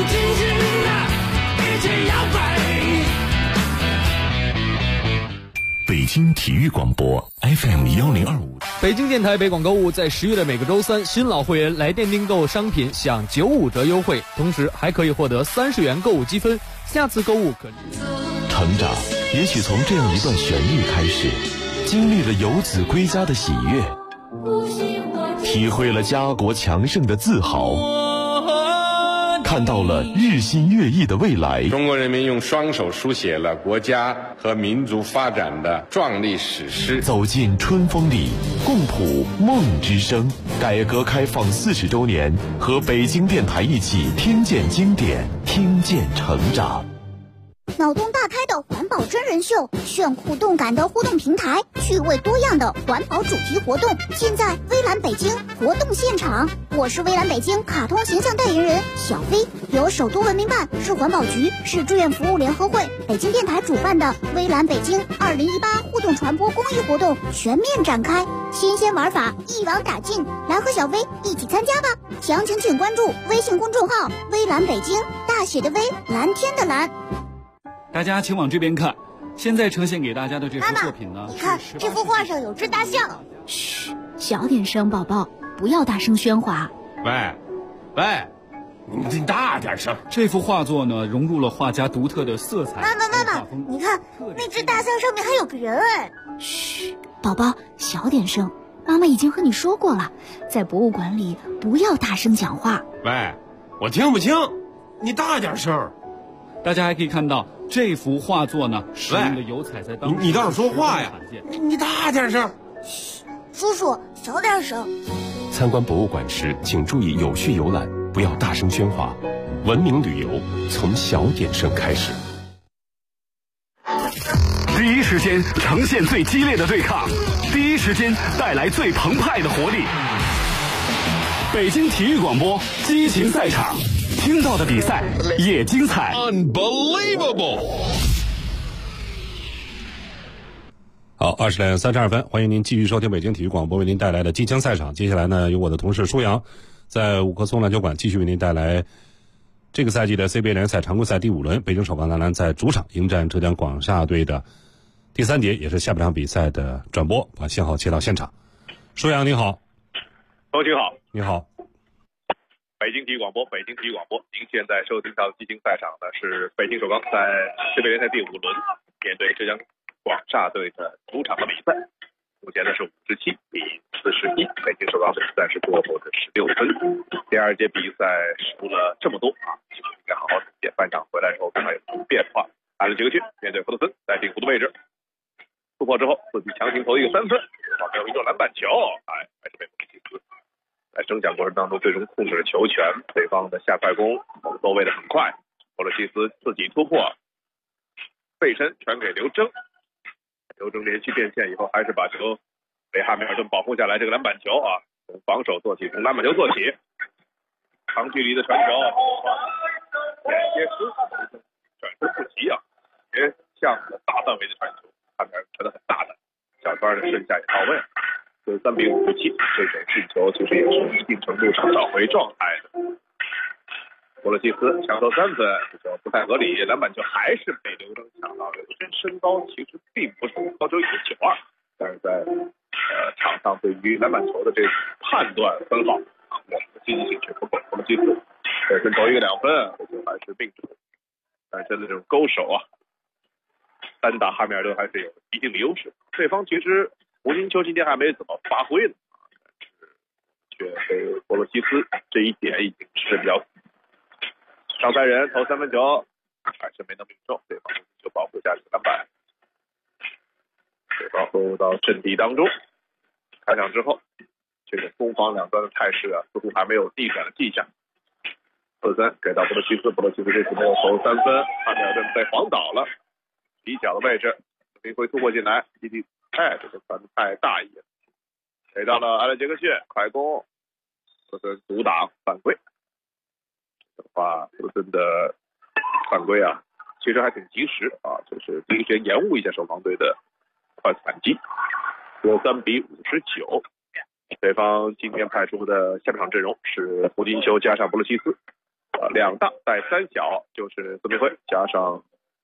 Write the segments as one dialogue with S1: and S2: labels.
S1: 尽情的一起摇摆。
S2: 北京体育广播 FM1025，
S3: 北京电台北广购物在10月的每个周三，新老会员来电订购商品享95折优惠，同时还可以获得30元购物积分，下次购物可。
S2: 成长也许从这样一段旋律开始，经历了游子归家的喜悦，体会了家国强盛的自豪，看到了日新月异的未来。
S4: 中国人民用双手书写了国家和民族发展的壮丽史诗。
S2: 走进春风里，共谱梦之声。改革开放40周年，和北京电台一起听见经典，听见成长。
S5: 脑洞大开的环保真人秀，炫酷动感的互动平台，趣味多样的环保主题活动，尽在微蓝北京活动现场。我是微蓝北京卡通形象代言人小飞，由首都文明办、市环保局、市志愿服务联合会、北京电台主办的微蓝北京2018互动传播公益活动全面展开，新鲜玩法一网打尽，来和小飞一起参加吧！详情请关注微信公众号微蓝北京，大写的微，蓝天的蓝。
S6: 大家请往这边看，现在呈现给大家的这幅作品呢，
S5: 你看这幅画上有只大象。
S7: 嘘，小点声，宝宝，不要大声喧哗。
S8: 喂，你大点声。
S6: 这幅画作呢，融入了画家独特的色彩。
S5: 妈妈，你看那只大象上面还有个人哎。
S7: 嘘，宝宝，小点声，妈妈已经和你说过了，在博物馆里不要大声讲话。
S8: 喂，我听不清，你大点声。
S6: 大家还可以看到这幅画作呢，使用的油彩在当时
S8: 你倒是说话呀！你大点声。
S5: 嘘，叔叔小点声。
S2: 参观博物馆时，请注意有序游览，不要大声喧哗。文明旅游从小点声开始。
S9: 第一时间呈现最激烈的对抗，第一时间带来最澎湃的活力。北京体育广播激情赛场，听到的比赛也精彩。
S2: Unbelievable！
S10: 好，20点32分，欢迎您继续收听北京体育广播为您带来的激情赛场。接下来呢，由我的同事舒阳在五棵松篮球馆继续为您带来这个赛季的 CBA 联赛常规赛第5轮，北京首钢男篮在主场迎战浙江广厦队的第3节，也是下半场比赛的转播，把信号切到现场。舒阳你好。
S11: 周军好。
S10: 你好。
S11: 北京体育广播，您现在收听到的激情赛场呢，是北京首钢在CBA联赛第5轮面对浙江广厦队的主场的比赛。目前呢是57比41，北京首钢队暂时落后的16分。第2节比赛输了这么多啊，其实应该好好总结。半场回来之后看看有什么变化。按了几个区，面对福特森在顶弧的位置，突破之后自己强行投一个3分，没有一中篮板球，还是被弗洛西斯在争抢过程当中最终控制了球权，对方的下快攻都位的很快，弗洛西斯自己突破，背身传给刘铮连续变线以后，还是把球被汉密尔顿保护下来。这个篮板球啊，从防守做起，从篮板球做起，长距离的传球，间接失误，转身不及啊，别向大范围的传球，汉密尔顿传得很大的，小川的顺下也到位了。3比57，这种进球其实也是一定程度上找回状态的。弗洛西斯抢投3分，这球不太合理，篮板球还是被刘铮抢到。刘铮身高其实并不是高，只有1.92，但是在场上对于篮板球的这个判断很好啊，我们的积极性却不够。弗洛西斯本身投一个2分，这球还是命中，但是这种勾手啊，单打汉密尔顿还是有一定的优势。对方其实胡金秋今天还没怎么发挥呢，但是却被弗洛西斯这一点已经是比较上赛人投3分球还是没能命中，对方就保护下这个篮板，对方落入到阵地当中。开场之后，这个攻防两端的态势啊，似乎还没有逆转的迹象。3给到弗洛西斯，弗洛西斯这次没有投3分，汉密尔顿被晃倒了，底角的位置，林辉突破进来，这个传太大意了，给到了艾伦杰克逊，快攻，弗洛森阻挡犯规。这的话，弗洛森的犯规啊，其实还挺及时啊，就是第一时间延误一下首钢队的快速反击。3比59，对方今天派出的下半场阵容是胡金秋加上弗洛西斯， 2大带3小就是孙明辉加上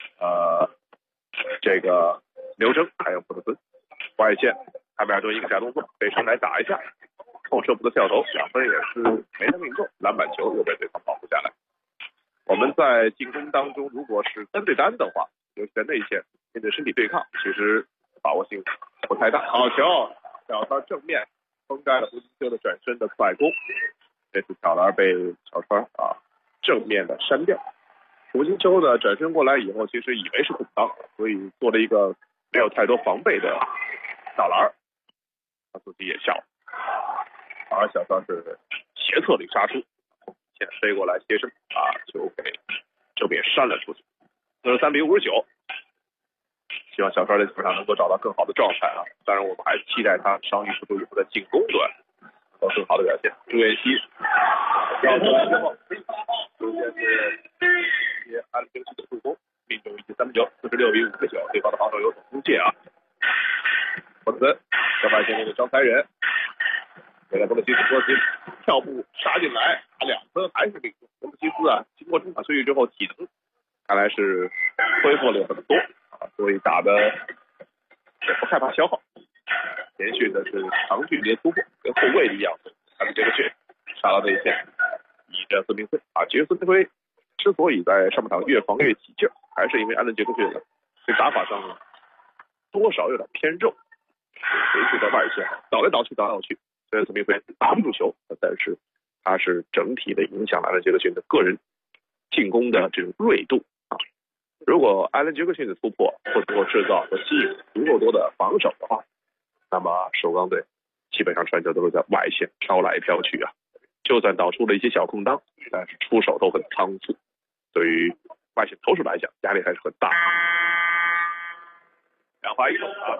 S11: 这个刘铮还有布特森。外线卡梅尔多一个假动作，背身来打一下，后撤步的跳投，2分也是没能命中，篮板球又被对方保护下来。我们在进攻当中，如果是单对单的话，尤其在内线面对身体对抗，其实把握性不太大。好球，小川正面封盖了胡金秋的转身的快攻，这次挑篮被小川正面的删掉。胡金秋呢转身过来以后，其实以为是空当，所以做了一个没有太多防备的倒篮，他自己也笑了。而小川是斜侧里杀出，先飞过来接身球给正面扇了出去。43比59，希望小川在球上能够找到更好的状态当然，我们还期待他伤愈复出以后在进攻端能够更好的表现。朱彦曦要投之后，首先是接安平的助攻，命中1记3分球，46比59，对方的防守有所出界博特森在外线那个张才仁，给了博特西斯跳步杀进来，打2分还是命中。博特西斯经过中场休息之后，体能看来是恢复了很多所以打的也不害怕消耗，连续的是长距离突破，跟后卫一样，他们这个是杀到内线，倚着孙明辉其实孙明辉之所以在上半场越防越起劲，还是因为安伦杰克逊的这打法上多少有点偏肉，回去在外线倒来倒去，虽然孙明辉打不住球，但是他是整体的影响了安伦杰克逊的个人进攻的这种锐度如果艾伦杰克逊的突破或者说制造和吸引足够多的防守的话，那么首钢队基本上传球都是在外线飘来飘去就算导出了一些小空当，但是出手都很仓促，对于外线投手来讲压力还是很大。2罚1中达到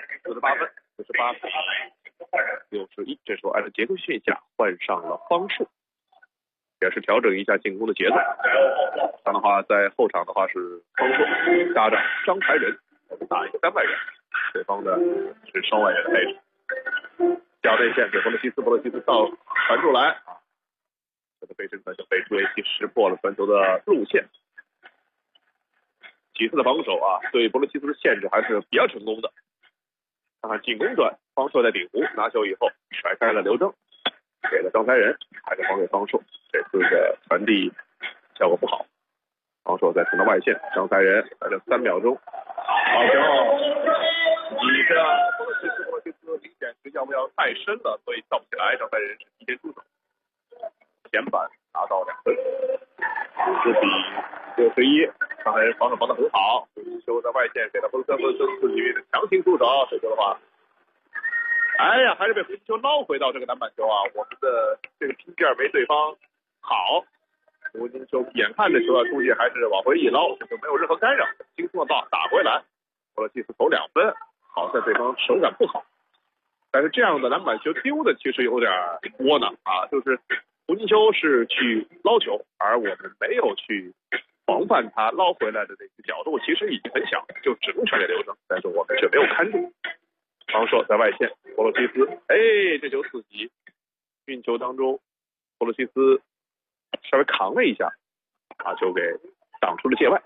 S11: 48分，48比61。这时候艾伦杰克逊下换上了方硕，也是调整一下进攻的节奏。这样的话，在后场的话是方硕搭着张才仁，我们打一个3外援，对方的是双外援的配置。角内线给博勒西斯到传出来这个背身传球被朱彦曦识破了传球的路线。几次的防守对博勒西斯的限制还是比较成功的。看看进攻端，方硕在顶弧拿球以后甩开了刘铮，给了张才仁，还是还给方硕，这次的传递效果不好。方硕再传到外线，张才仁还剩3秒钟，好球！你这博勒西斯明显是要不要太深了，所以跳不起来。张才仁是提前出手，前板拿到2分，50比61。张才仁防守防得很好，球在外线给了博勒西斯自己强行出手，这球的话。还是被胡金秋捞回到这个篮板球我们的这个拼劲没对方好。胡金秋眼看着球要出去，还是往回一捞，就没有任何干扰，轻松的打回来。博勒西斯投2分，好在对方手感不好，但是这样的篮板球丢的其实有点窝囊就是胡金秋是去捞球，而我们没有去防范他捞回来的那个角度，其实已经很小，就只能传给刘铮，但是我们却没有看住。方硕在外线，博勒西斯，这球刺激，运球当中，博勒西斯稍微扛了一下，把球给挡出了界外。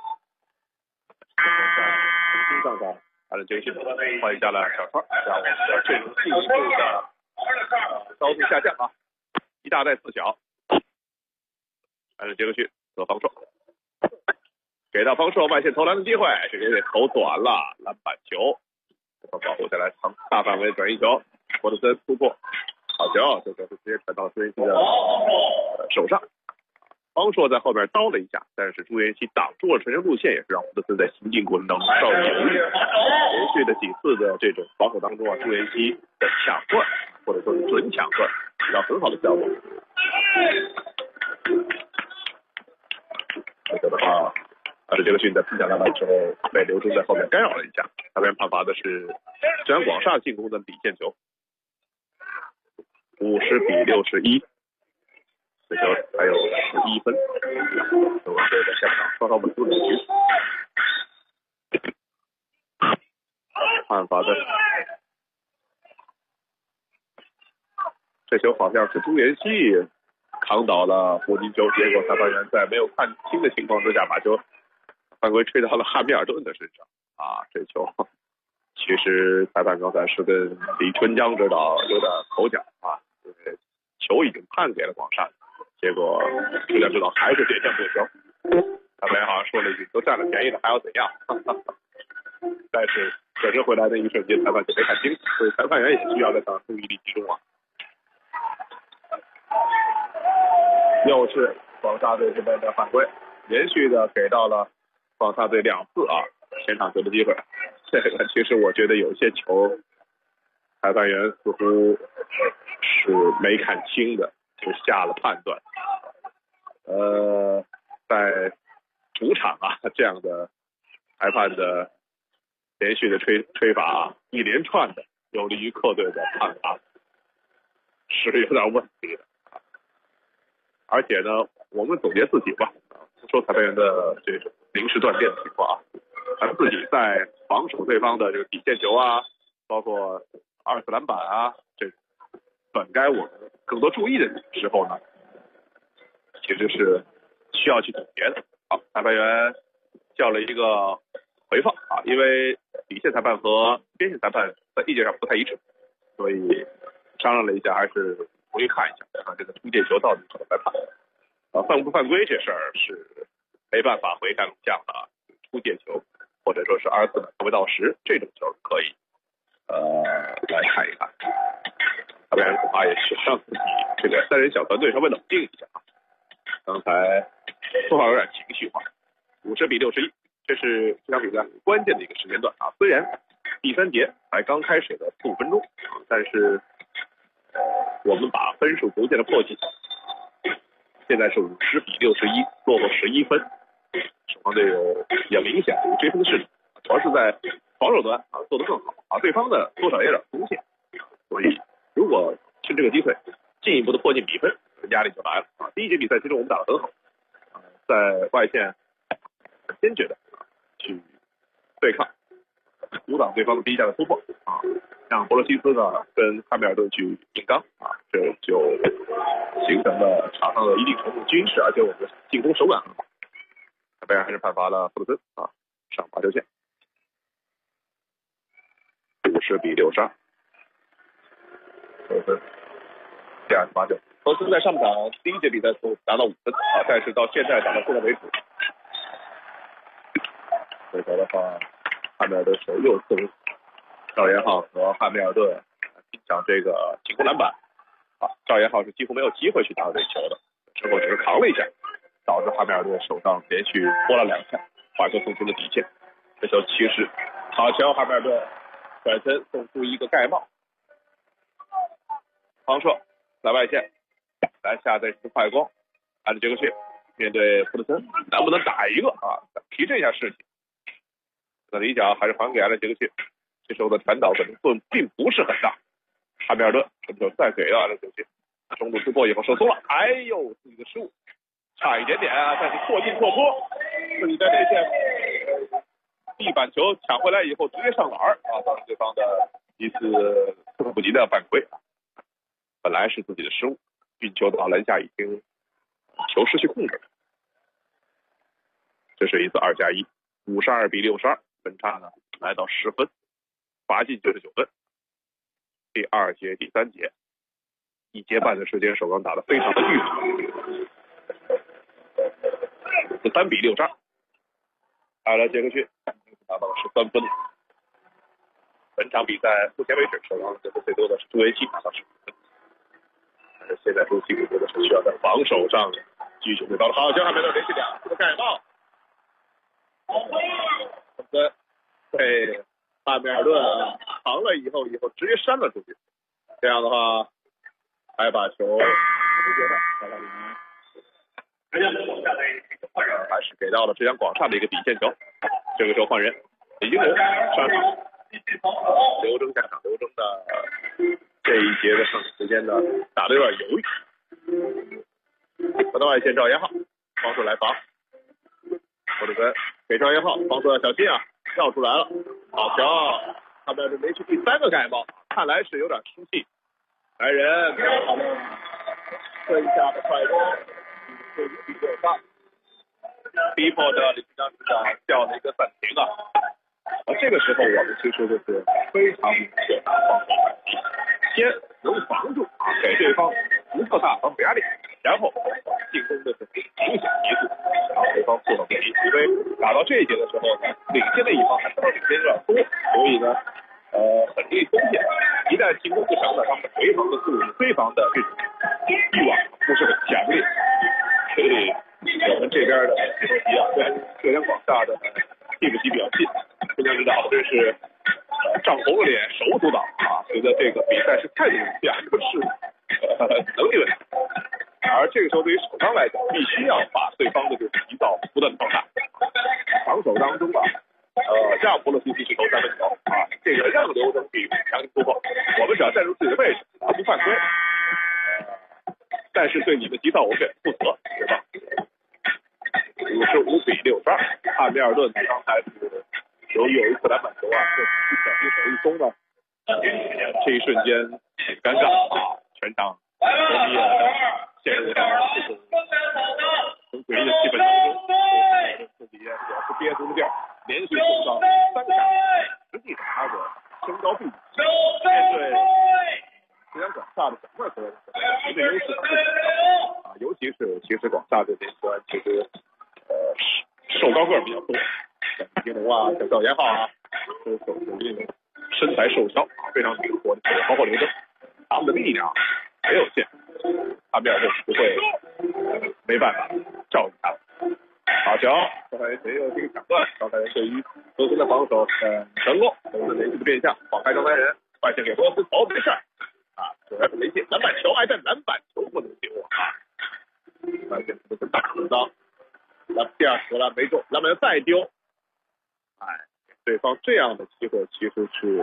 S11: 重新上场，艾伦杰克逊换下了小川，让我们的阵容进一步的高度下降1大带4小。艾伦杰克逊和方硕，给到方硕外线投篮的机会，这个也投短了，篮板球。保护下来，大范围转移球，博特森突破，好球，这球是直接传到朱彦曦的手上。方硕在后边刀了一下，但是朱彦曦挡住了传球路线，也是让博特森在行进过程当中稍有犹豫。连续的几次的这种防守当中朱彦曦的抢断或者说是准抢断起到很好的效果。这个的话，这个逊在拼抢篮板之后被刘铮在后面干扰了一下，他边判罚的是浙江广厦进攻的底线球，50比61，这球还有11分，中国队在下场稍稍稳住了局。判罚的这球好像是朱彦曦扛倒了胡金秋，结果裁判员在没有看清的情况之下，把球犯规吹到了汉密尔顿的身上啊！这球其实裁判刚才是跟李春江指导有点口角啊，因为球已经判给了广厦，结果春江指导还是变相对球。裁判员好像说了一句：“都占了便宜了，还要怎样？”但是转身回来的一瞬间，裁判就没看清，所以裁判员也需要在场注意力集中啊。又是广厦队这边的犯规，连续的给到了广厦队2次啊前场球的机会。这个其实我觉得有些球裁判员似乎是没看清的，就下了判断。在主场啊这样的裁判的连续的吹罚啊，一连串的有利于客队的判罚是有点问题的。而且呢，我们总结自己吧，不说裁判员的这种临时断电的情况啊，咱们自己在防守对方的这个底线球啊，包括2次篮板啊，这本该我们更多注意的时候呢，其实是需要去总结的。好，裁判员叫了一个回放啊，因为底线裁判和边线裁判在意见上不太一致，所以商量了一下，还是回去看一下，看这个出界球到底怎么来判。犯不犯规这事儿是没办法回看录像的啊，出界球或者说是2次不到10这种球可以来看一看。裁判员恐怕也是让自己这个3人小团队稍微冷静一下啊，刚才说话有点情绪化。50-61，这是这场比赛很关键的一个时间段啊。虽然第3节才刚开始的4-5分钟，但是我们把分数逐渐的迫近，现在是50-61，落后11分，守方队有比较明显的一个追分势力，主要是在防守端啊做得更好啊，对方的多少有点松懈，所以如果趁这个机会进一步的迫近比分，压力就来了啊。第1节比赛其实我们打得很好，在外线很坚决的去对抗阻挡对方的第一下的突破啊，让博洛西斯呢跟汉密尔顿去硬刚啊，这就形成了场上的一定程度均势，而且我们的进攻手感很好。裁判员还是判罚了布鲁森啊上罚球线，50-62，得分第2次罚球。布鲁森在上场第1节比赛中达到5分啊，但是到现在打到现在为止，回头的话，汉密尔顿手又跟赵延浩和汉密尔顿拼抢这个进攻篮板啊，赵延浩是几乎没有机会去打这球的，之后只是扛了一下，导致汉密尔顿手上连续拨了2下，把球送出了底线。这球其实好球，汉密尔顿转身送出一个盖帽，方硕在外线来下这次快攻，按照杰克逊面对布鲁森能不能打一个啊，提振一下士气。那李角还是还给了杰克逊，这时候的传导可能性并不是很大。汉密尔顿这球再给了杰克逊，中路突破以后手松了，哎呦自己的失误，差一点点啊，但是错进错脱，自己在内线地板球抢回来以后直接上篮啊，造成对方的一次措手不及的犯规。本来是自己的失误，运球到篮下已经球失去控制了，这是一次2+1，52-62，分差呢来到10分，罚进99分。第2节、第3节1节半的时间，首钢打得非常的郁闷，53-62。好了，杰克逊达到了13分。本场比赛目前为止，首钢得分最多的是朱维奇拿到15分。但是现在朱维奇更多的是需要在防守上继续对方的好球，还没有连续2次的盖帽。被汉密尔顿扛了以后直接扇了出去，这样的话还把球还是给到了浙江广厦的一个底线球。这个时候换人，李金龙上场，刘铮下场。刘铮的这一节的上场时间呢打得有点犹豫，回到外线赵延浩，方硕来防，或者跟给赵延浩，方硕要小心啊，跳出来了，好球！他们连续第3个盖帽，看来是有点生气。来人， 这一下的快攻是5比6逼迫着李金刚指导叫了一个暂停啊。这个时候我们其实就是非常明确的先能防住啊，给对方足够大防守压力，然后进攻的是明显一度，让对方受到攻击。因为打到这一节的时候呢，领先的一方还是领先有点多，所以呢，很容易松懈。一旦进攻不成呢，他们回防的速度、追防的这种欲望不是很强烈。所以我们这边的一样，对浙江广厦的替补席表现，浙江指导这是涨红了脸，手阻挡啊，觉得这个比赛是态度问题，不是能力问题。而这个时候对于首钢来讲，必须要把对方的这个急躁不断的放大。防守当中啊，让博洛西奇去投3分球啊，这个让刘登去强行突破，我们只要站住自己的位置，不犯规。但是对你的急躁我们也负责，对吧？55比62，汉密尔顿刚才是由于有一次篮板球啊，这小心手一松呢，这一瞬间很尴尬啊，全场球迷陷入到这种很诡异的气氛当中，自己也是憋足了劲儿，连续受伤3场，实际上他的身高臂面对浙江广厦的整个球员绝对优势啊，尤其是广厦这边球员其实瘦高个比较多，像李金龙啊，像赵延浩啊，都属于身材瘦小非常灵活的，包括刘铮，他们的力量很有限，他们就不会没办法照顾他们。好球，刚才谁有这个抢断？刚才对于罗斯的防守成功，罗斯连续的变向，放开张三人，外线给罗斯投没事啊，主要是没进篮板球，但篮板球不能丢啊，外线不是大横当。第二球篮没中，篮板再丢，对方这样的机会其实是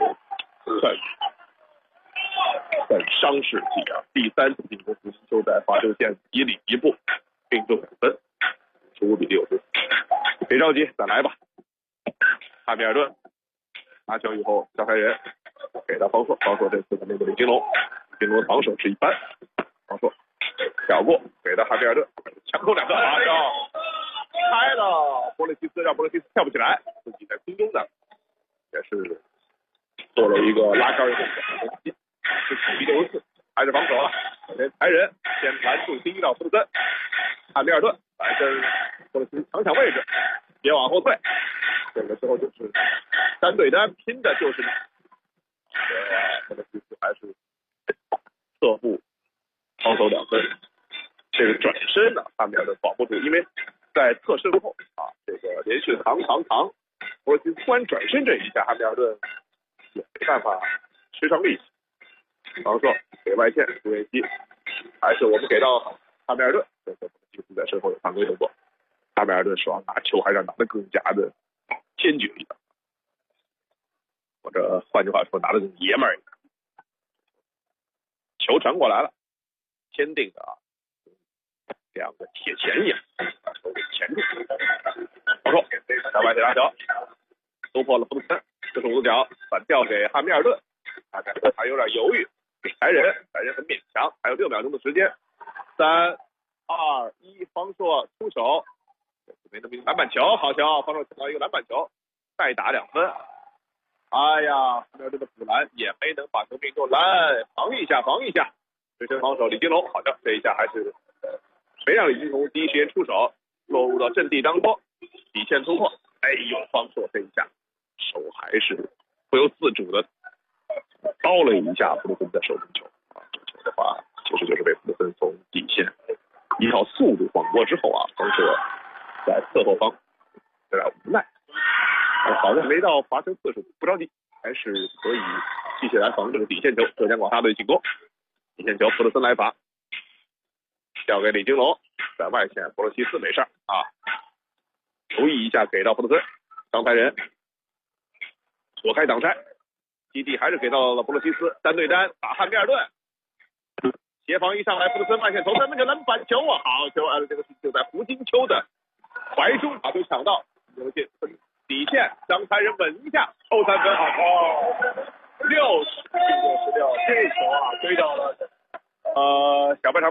S11: 很伤士气啊！第3次进攻，福星球在罚球线以里一步，并中2分，15比60。别着急，再来吧。汉密尔顿拿球以后，小开人给他方硕这次的那个李金龙的防守是一般，方硕挑过给到汉密尔顿，强扣2个啊！开了，博洛西斯让博洛西斯跳不起来，自己在空中呢也是做了一个拉杆以后是9比64，还是防守了。才人先拦住第1道福特森，汉密尔顿来跟博洛西斯抢位置，别往后退。这个时候就是3对3，拼的就是博洛西斯还是侧步防守2分，这个转身呢汉密尔顿保不住，因为在侧身后啊，这个连续博洛西斯突然转身这一下，汉密尔顿也没办法吃上力气。防守给外线朱维基，还是我们给到汉密尔顿，这个博洛西斯在身后有犯规动作，汉密尔顿手上拿球还是拿得更加的坚决一点，或者换句话说拿得更爷们儿一点。球传过来了，坚定的这样的铁钳一样把球给钳住。防守在外线拉球，突破了福特森，45度角反掉给汉密尔顿，还有点犹豫，才人很勉强，还有6秒钟的时间，3、2、1，方硕出手，没能篮板球，好球，方硕抢到一个篮板球，再打2分。哎呀，汉密尔顿的补篮也没能把球命中，来防一下，追身防守李金龙，好像这一下还是没让李金龙第一时间出手，落入到阵地当中，底线突破，哎呦，方硕这一下手还是不由自主的包了一下福特森的手中球啊，这球的话其实就是被福特森从底线依靠速度晃过之后啊，方硕在侧后方有点无奈，好像没到罚球次数，不着急，还是可以继续来防这个底线球，浙江广厦队进攻，底线球福特森来罚，交给李金龙，在外线博洛西斯没事啊，留意一下给到福特森，张才人躲开挡拆，基地还是给到了博洛西斯，3对3打汉密尔顿，协防一上来，福特森外线投3分球，篮板球啊，好球啊！这个就在胡金秋的怀中把球抢到，有些底线，张才人稳一下抽3分，好，60比66，这球啊追到了小半场比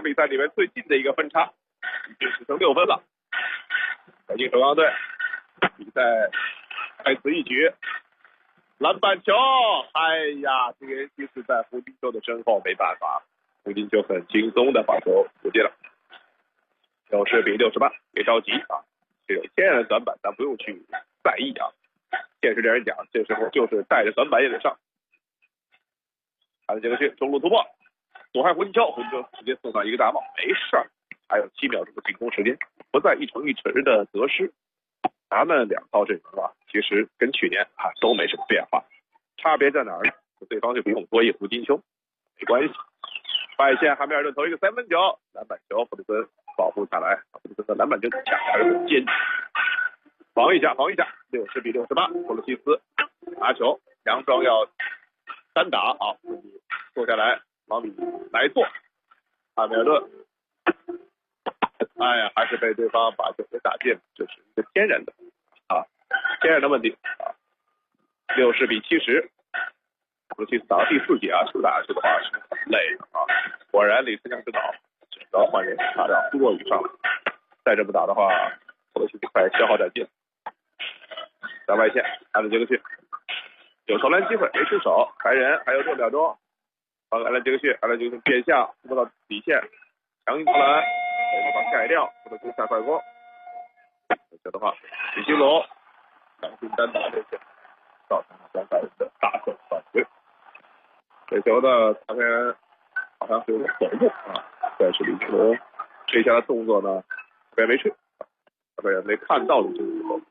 S11: 比赛里面最近的一个分差，已经只剩6分了。北京首钢队比赛开始一局，篮板球，哎呀，这个人其实在胡金秋的身后，没办法，胡金秋很轻松的把球接了。90比68，别着急啊，这种天然的短板咱不用去在意啊。现实点人讲，这时候就是带着短板也得上。还有杰克逊中路突破，左害胡金秋，胡金秋直接送上一个大帽，没事儿。还有7秒钟的进攻时间，不再一城一池的得失。咱们2套阵容啊，其实跟去年啊都没什么变化，差别在哪儿呢？对方就比我们多一胡金秋，没关系。外线汉密尔顿投一个3分球，篮板球，弗里森保护下来，弗里森的篮板球抢还是很坚决。防一下，60比68，波罗西斯拿球，佯装要单打啊，自己坐下来往里来做，汉密尔顿，哎呀，还是被对方把球给打进，这是一个天然的问题啊。60比70，波罗西斯打到第4节啊，输打下去的话是很累的啊。果然李思强指导选择换人，拿掉苏若雨上了，再这么打的话，波罗西斯快消耗殆尽。在外线，艾伦杰克逊有投篮机会没出手，还人还有6秒钟，艾伦杰克逊变向突破到底线，强行投篮，没办法盖掉，不能攻下快攻。这的话，李金龙强行单打这些，造成了3-3的大胜犯规。这球呢，他们好像是有点走步啊，但是李金龙这下的动作呢，特别没吹，特别没看到的这个时候。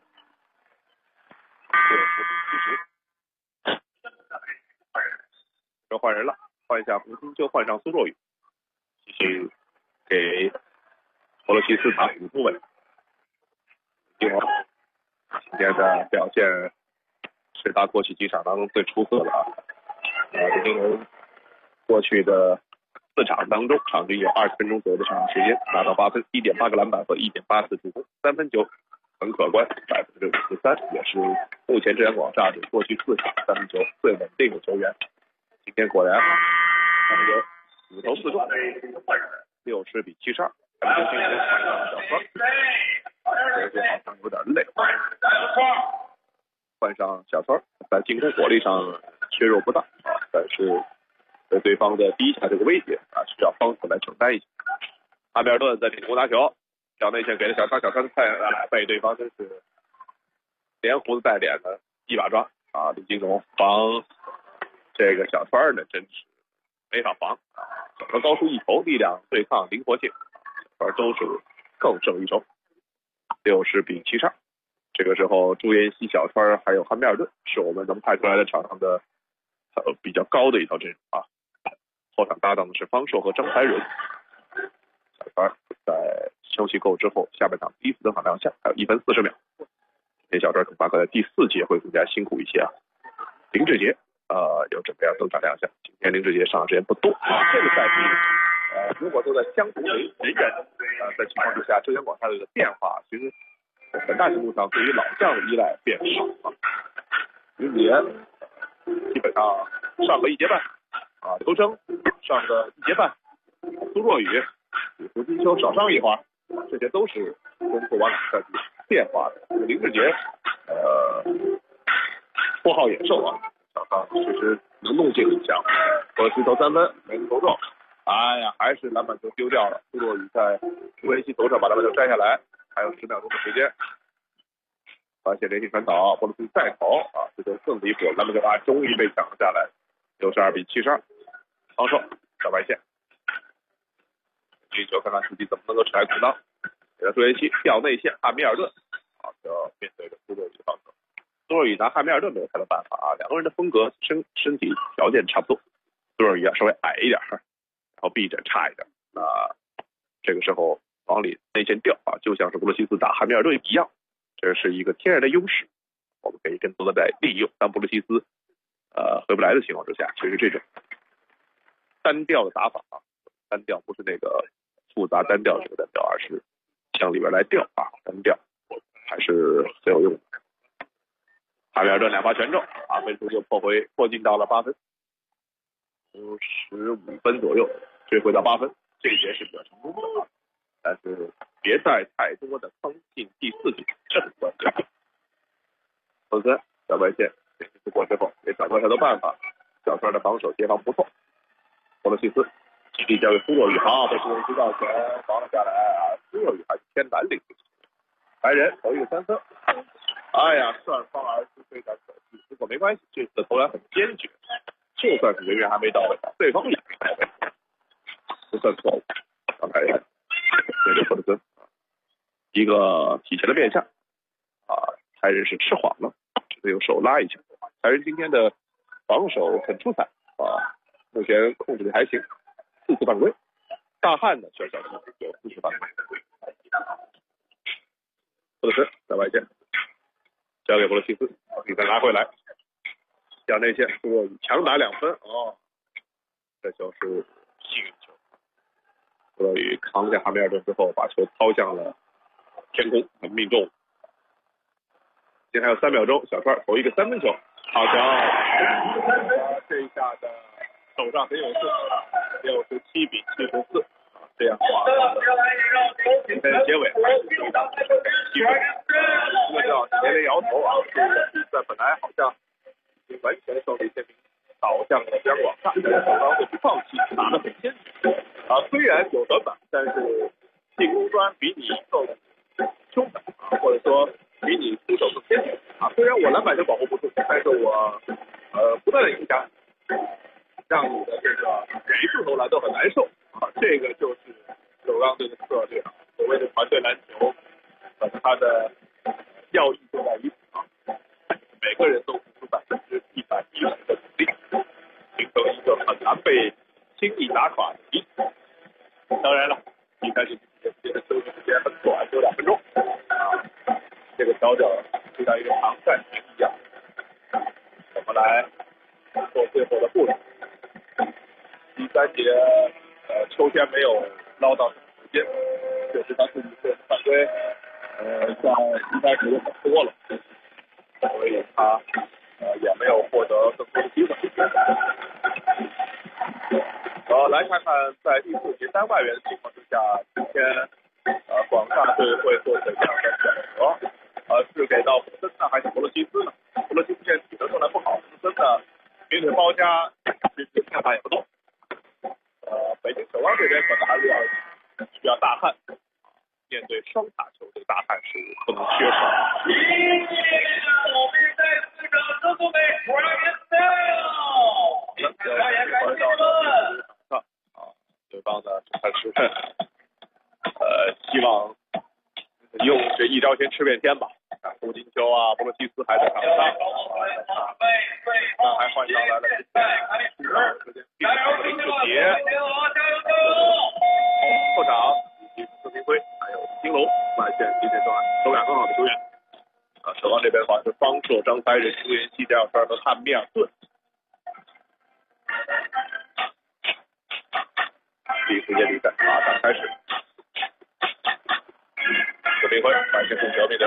S11: 换人了，换一下胡金秋，换上苏若雨，继续给波罗西斯打5部位。金龙今天的表现是他过去几场当中最出色的啊！金龙过去的4场当中，场均有20分钟左右的上场时间，拿到8分，1.8个篮板和1.8次助攻，3分球很可观，53%，也是目前浙江广厦队过去4场3分球最稳定的球员。今天果然3分球5投4中，60比72。换上小川，这好像有点累。换上小川，在进攻火力上削弱不大啊，但是对方的第一下这个威胁啊，需要方子来承担一下。汉密尔顿在进攻拿球，小内线给了小川，被对方真是连胡子带脸的一把抓啊！李金龙防这个小川呢，真是没法防啊！小川高出一头，力量对抗灵活性，小川都是更胜一筹。60比72，这个时候朱彦西、小川还有汉密尔顿是我们能派出来的场上的比较高的一套阵容啊。后场搭档的是方硕和张才仁。小川在休息够之后，下半场第一次登场亮相，还有1分40秒。今天小川恐怕在第4节会更加辛苦一些啊。林志杰有准备要登场亮相，今天林志杰上场时间不多啊。这个赛季如果都在相同的人的情况之下，浙江广厦队的变化其实很大程度上对于老将的依赖变少啊。林志杰基本上上个1节半啊，刘铮上个1节半，苏若雨比胡金秋少上一会儿，这些都是跟过往赛季变化的。林志杰绰号野兽啊，场上其实能动性很强，我是投3分没投中，哎呀，还是篮板球丢掉了。苏若雨在朱彦西头上把篮板球摘下来，还有10秒钟的时间，发现连续传导，波罗西再投啊，这就更离谱，篮板球终于被抢了下来，62比72。防守在外线，这球看看自己怎么能够甩空当，给了朱彦西调内线，汉密尔顿啊，就要面对着苏若雨的防守。苏若雨拿汉密尔顿没有太多办法啊，两个人的风格身体条件差不多，苏若雨稍微矮一点，然后臂展差一点，这个时候往里内线调啊，就像是布鲁西斯打汉密尔顿一样，这是一个天然的优势，我们可以更多的在利用。当布鲁西斯回不来的情况之下，其实这种单调的打法啊，单调不是那个复杂单调这个单调，而是向里边来调啊，单调还是很有用的。汉密尔顿2发全中啊，分数就迫近到了8分，15分左右追回到8分。 这一节是比较成功的，但是别带太多的坑进第4局，这很关键。首先，小白线突破之后，给小川太多办法，小川的防守协防不错。波罗西斯基地交给苏若雨，好，被苏若雨到前防了下来啊，苏若雨还是偏蓝领，白人投一个3分，哎呀，顺风而出非常可惜，不过没关系，这次投篮很坚决，就算是人员还没到位，对方也没到位，不算错误。刚才面对霍德森，一个体前的面相啊，泰人是吃晃了，只能用手拉一下。泰人今天的防守很出彩啊，目前控制力还行，4次犯规，大汉呢需要小心，有4次犯规。霍德森在外线交给波罗西斯，比赛拿回来，向内线苏若雨强打2分哦，这球是幸运球。苏若雨扛下哈密尔顿之后，把球抛向了天空，很命中。现在还有3秒钟，小川投一个3分球，好球！这一下的手上很有势，67比74，这样的话，比赛的结尾7分。这个叫连连摇头啊！这个比赛本来好像已经完全胜利天平倒向了央广大，但是手上会不放弃，打得很坚决啊。虽然有短板，但是进攻端比你更凶狠啊，或者说比你出手更坚决啊。虽然我篮板就保护不住，但是我不断的影响，让你的这个每一次投篮都很难受啊。这个就是首钢队的策略啊，所谓的团队篮球，它的要义就在于啊，每个人都付出110%的努力，形成一个很难被轻易打垮的敌。当然了，比赛时间的休息时间很短，只有2分钟啊。这个调整就像一个长战军一样，怎么来做最后的部署？第3节，秋天没有捞到时间，就是他自己个人犯规，像一开始很多了，所以他也没有获得更多的机会。来看看在第4节3外援的情况之下，今天广大队会做怎样的选择？是给到布森呢，还是博罗西斯呢？博罗西斯现在体能状态不好，布森呢明腿包夹，其实看法也不动。北京首钢这边可能还是需要大汉，面对双打球，这个大汉是不能缺少。对方呢，还是希望用这一招先吃遍天吧。胡金秋啊，波罗西斯还在场上，那还换上来了时间并长的林志杰，后场以及孙明辉还有金龙外线今天手感很好的球员。首钢这边的话是方硕、张才仁、朱元熙、翟小川和汉密尔顿。第4节比赛马上开始。孙明辉外线控球，面